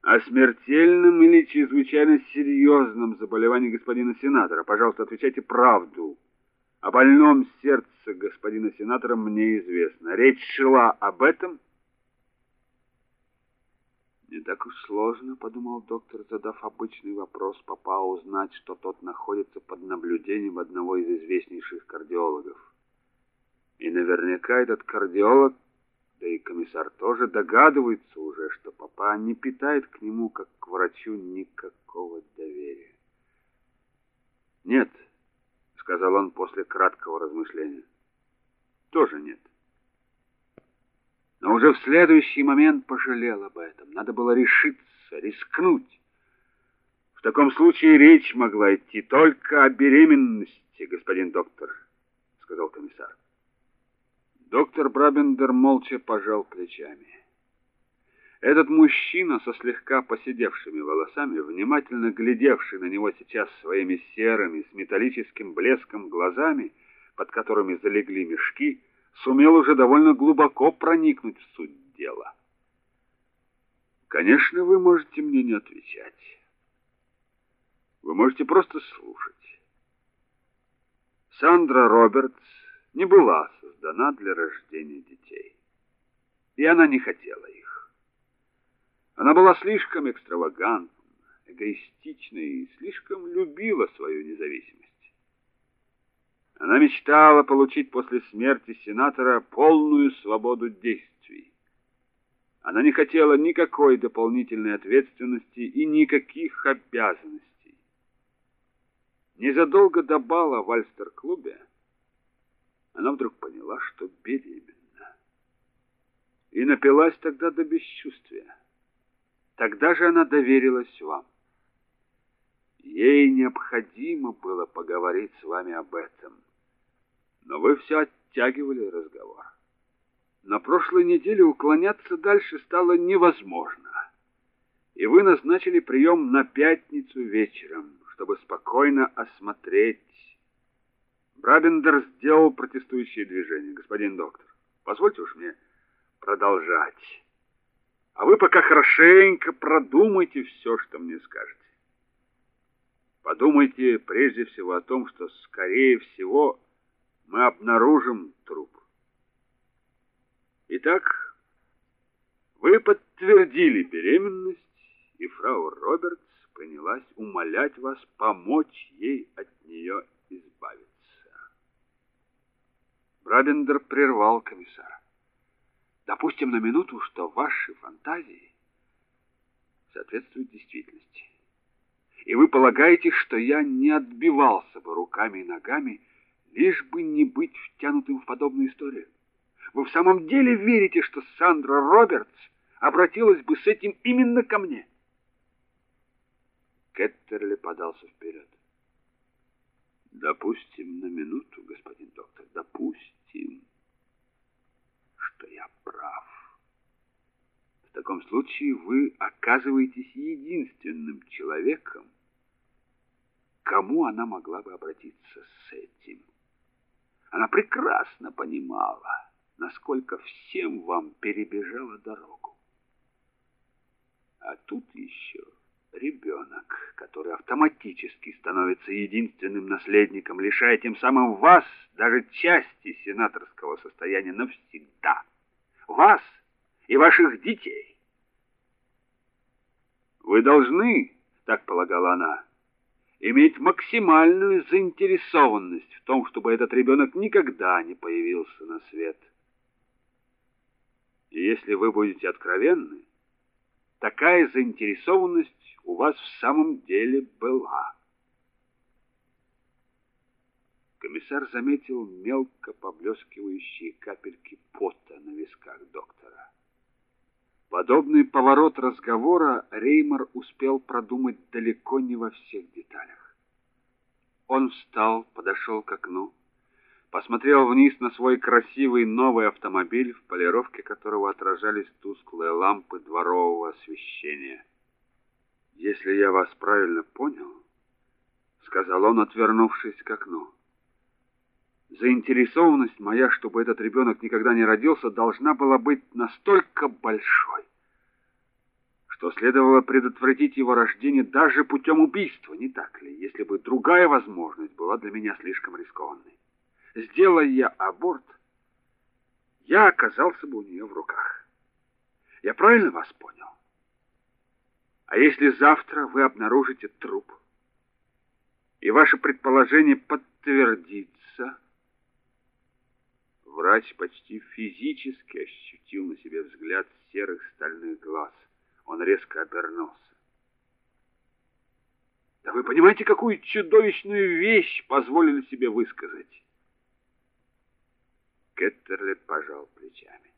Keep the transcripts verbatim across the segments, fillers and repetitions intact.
О смертельном или чрезвычайно серьезном заболевании господина сенатора. Пожалуйста, отвечайте правду. О больном сердце господина сенатора мне известно. Речь шла об этом? Не так уж сложно, подумал доктор, задав обычный вопрос папа, узнать, что тот находится под наблюдением одного из известнейших кардиологов. И наверняка этот кардиолог, да и комиссар тоже, догадывается уже, что папа не питает к нему, как к врачу, никакого доверия. «Нет», — сказал он после краткого размышления, — «тоже нет». Но уже в следующий момент пожалел об этом. Надо было решиться, рискнуть. В таком случае речь могла идти только о беременности, господин доктор, — сказал комиссар. Доктор Брабендер молча пожал плечами. Этот мужчина со слегка поседевшими волосами, внимательно глядевший на него сейчас своими серыми, с металлическим блеском глазами, под которыми залегли мешки, сумел уже довольно глубоко проникнуть в суть дела. Конечно, вы можете мне не отвечать. Вы можете просто слушать. Сандра Робертс не была создана для рождения детей. И она не хотела их. Она была слишком экстравагантна, эгоистична и слишком любила свою независимость. Она мечтала получить после смерти сенатора полную свободу действий. Она не хотела никакой дополнительной ответственности и никаких обязанностей. Незадолго до бала в Альстер-клубе она вдруг поняла, что беременна. И напилась тогда до бесчувствия. Тогда же она доверилась вам. Ей необходимо было поговорить с вами об этом. Но вы все оттягивали разговор. На прошлой неделе уклоняться дальше стало невозможно. И вы назначили прием на пятницу вечером, чтобы спокойно осмотреть. Брабендер сделал протестующее движение. Господин доктор, позвольте уж мне продолжать. А вы пока хорошенько продумайте все, что мне скажете. Подумайте прежде всего о том, что, скорее всего, мы обнаружим труп. Итак, вы подтвердили беременность, и фрау Робертс принялась умолять вас помочь ей от нее избавиться. Брабендер прервал комиссара. Допустим на минуту, что ваши фантазии соответствуют действительности. И вы полагаете, что я не отбивался бы руками и ногами, лишь бы не быть втянутым в подобную историю? Вы в самом деле верите, что Сандра Робертс обратилась бы с этим именно ко мне? Кеттерли подался вперед. Допустим на минуту, господин доктор, допустим, что я прав. В таком случае вы оказываетесь единственным человеком, к кому она могла бы обратиться с этим. Она прекрасно понимала, насколько всем вам перебежала дорогу. А тут еще ребенок, который автоматически становится единственным наследником, лишая тем самым вас даже части сенаторского состояния навсегда. Вас и ваших детей. Вы должны, так полагала она, иметь максимальную заинтересованность в том, чтобы этот ребенок никогда не появился на свет. И если вы будете откровенны, такая заинтересованность у вас в самом деле была. Комиссар заметил мелко поблескивающие капельки пота на висках доктора. Подобный поворот разговора Реймер успел продумать далеко не во всех деталях. Он встал, подошел к окну, посмотрел вниз на свой красивый новый автомобиль, в полировке которого отражались тусклые лампы дворового освещения. «Если я вас правильно понял, — сказал он, отвернувшись к окну, — заинтересованность моя, чтобы этот ребенок никогда не родился, должна была быть настолько большой, что следовало предотвратить его рождение даже путем убийства, не так ли, если бы другая возможность была для меня слишком рискованной. Сделая я аборт, я оказался бы у нее в руках. Я правильно вас понял? А если завтра вы обнаружите труп, и ваше предположение подтвердится? Врач почти физически ощутил на себе взгляд серых стальных глаз. Он резко обернулся. Да вы понимаете, какую чудовищную вещь позволили себе высказать? Кеттерли пожал плечами.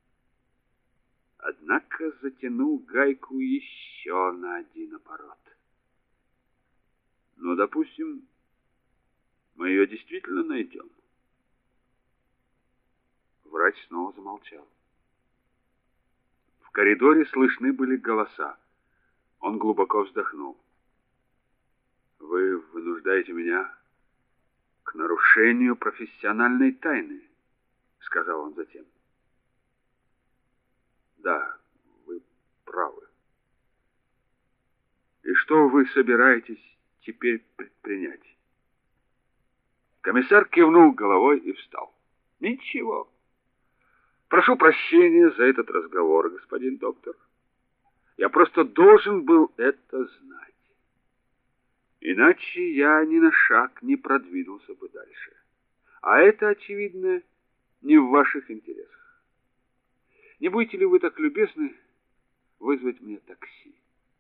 Однако затянул гайку еще на один оборот. Ну, допустим, мы ее действительно найдем. Врач снова замолчал. В коридоре слышны были голоса. Он глубоко вздохнул. Вы вынуждаете меня к нарушению профессиональной тайны, сказал он затем. Да, вы правы. И что вы собираетесь теперь предпринять? Комиссар кивнул головой и встал. Ничего. Прошу прощения за этот разговор, господин доктор. Я просто должен был это знать. Иначе я ни на шаг не продвинулся бы дальше. А это, очевидно, не в ваших интересах. Не будете ли вы так любезны вызвать мне такси?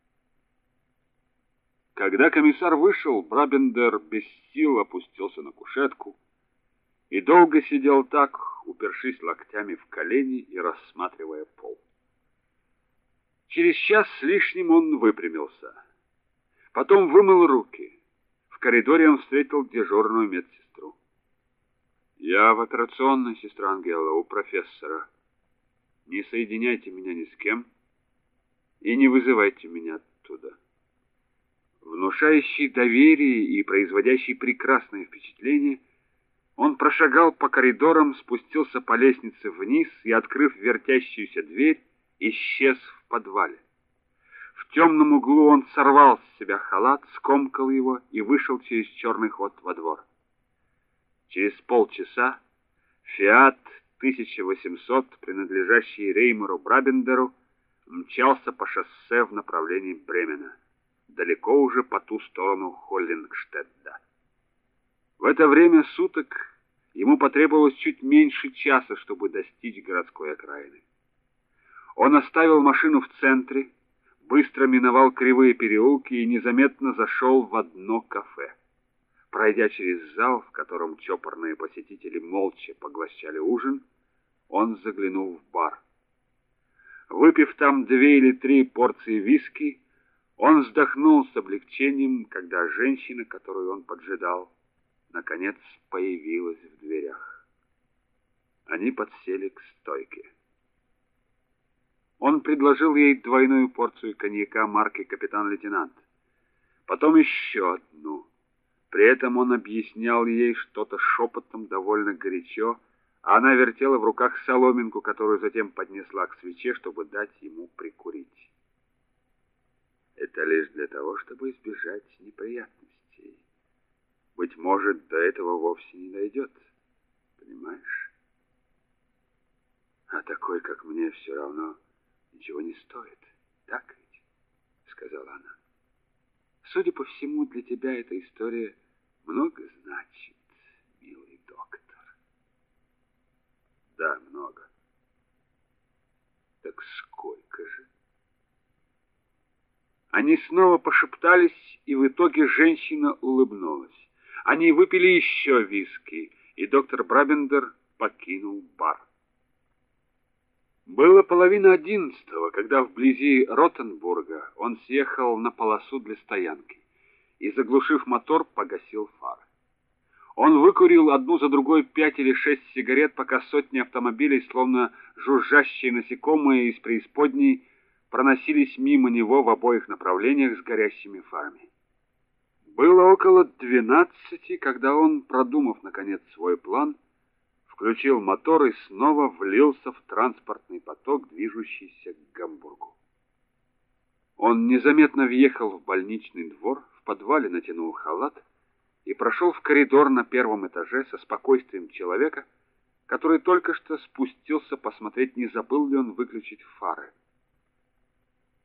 Когда комиссар вышел, Брабендер без сил опустился на кушетку и долго сидел так, упершись локтями в колени и рассматривая пол. Через час с лишним он выпрямился. Потом вымыл руки. В коридоре он встретил дежурную медсестру. «Я в операционной, сестра Ангела, у профессора. Не соединяйте меня ни с кем и не вызывайте меня оттуда». Внушающий доверие и производящий прекрасное впечатление, он прошагал по коридорам, спустился по лестнице вниз и, открыв вертящуюся дверь, исчез в подвале. В темном углу он сорвал с себя халат, скомкал его и вышел через черный ход во двор. Через полчаса Фиат тысяча восемьсот, принадлежащий Реймеру Брабендеру, мчался по шоссе в направлении Бремена, далеко уже по ту сторону Холлингштедта. В это время суток ему потребовалось чуть меньше часа, чтобы достичь городской окраины. Он оставил машину в центре, быстро миновал кривые переулки и незаметно зашел в одно кафе. Пройдя через зал, в котором чопорные посетители молча поглощали ужин, он заглянул в бар. Выпив там две или три порции виски, он вздохнул с облегчением, когда женщина, которую он поджидал, наконец появилась в дверях. Они подсели к стойке. Он предложил ей двойную порцию коньяка марки «Капитан-лейтенант», потом еще одну. При этом он объяснял ей что-то шепотом довольно горячо, а она вертела в руках соломинку, которую затем поднесла к свече, чтобы дать ему прикурить. Это лишь для того, чтобы избежать неприятностей. Быть может, до этого вовсе не дойдет, понимаешь? А такой, как мне, все равно ничего не стоит, так ведь? Сказала она. Судя по всему, для тебя эта история много значит, милый доктор. Да, много. Так сколько же? Они снова пошептались, и в итоге женщина улыбнулась. Они выпили еще виски, и доктор Брабендер покинул бар. Было половина одиннадцатого, когда вблизи Ротенбурга он съехал на полосу для стоянки и, заглушив мотор, погасил фары. Он выкурил одну за другой пять или шесть сигарет, пока сотни автомобилей, словно жужжащие насекомые из преисподней, проносились мимо него в обоих направлениях с горящими фарами. Было около двенадцати, когда он, продумав наконец свой план, включил мотор и снова влился в транспортный поток, движущийся к Гамбургу. Он незаметно въехал в больничный двор, в подвале натянул халат и прошел в коридор на первом этаже со спокойствием человека, который только что спустился посмотреть, не забыл ли он выключить фары.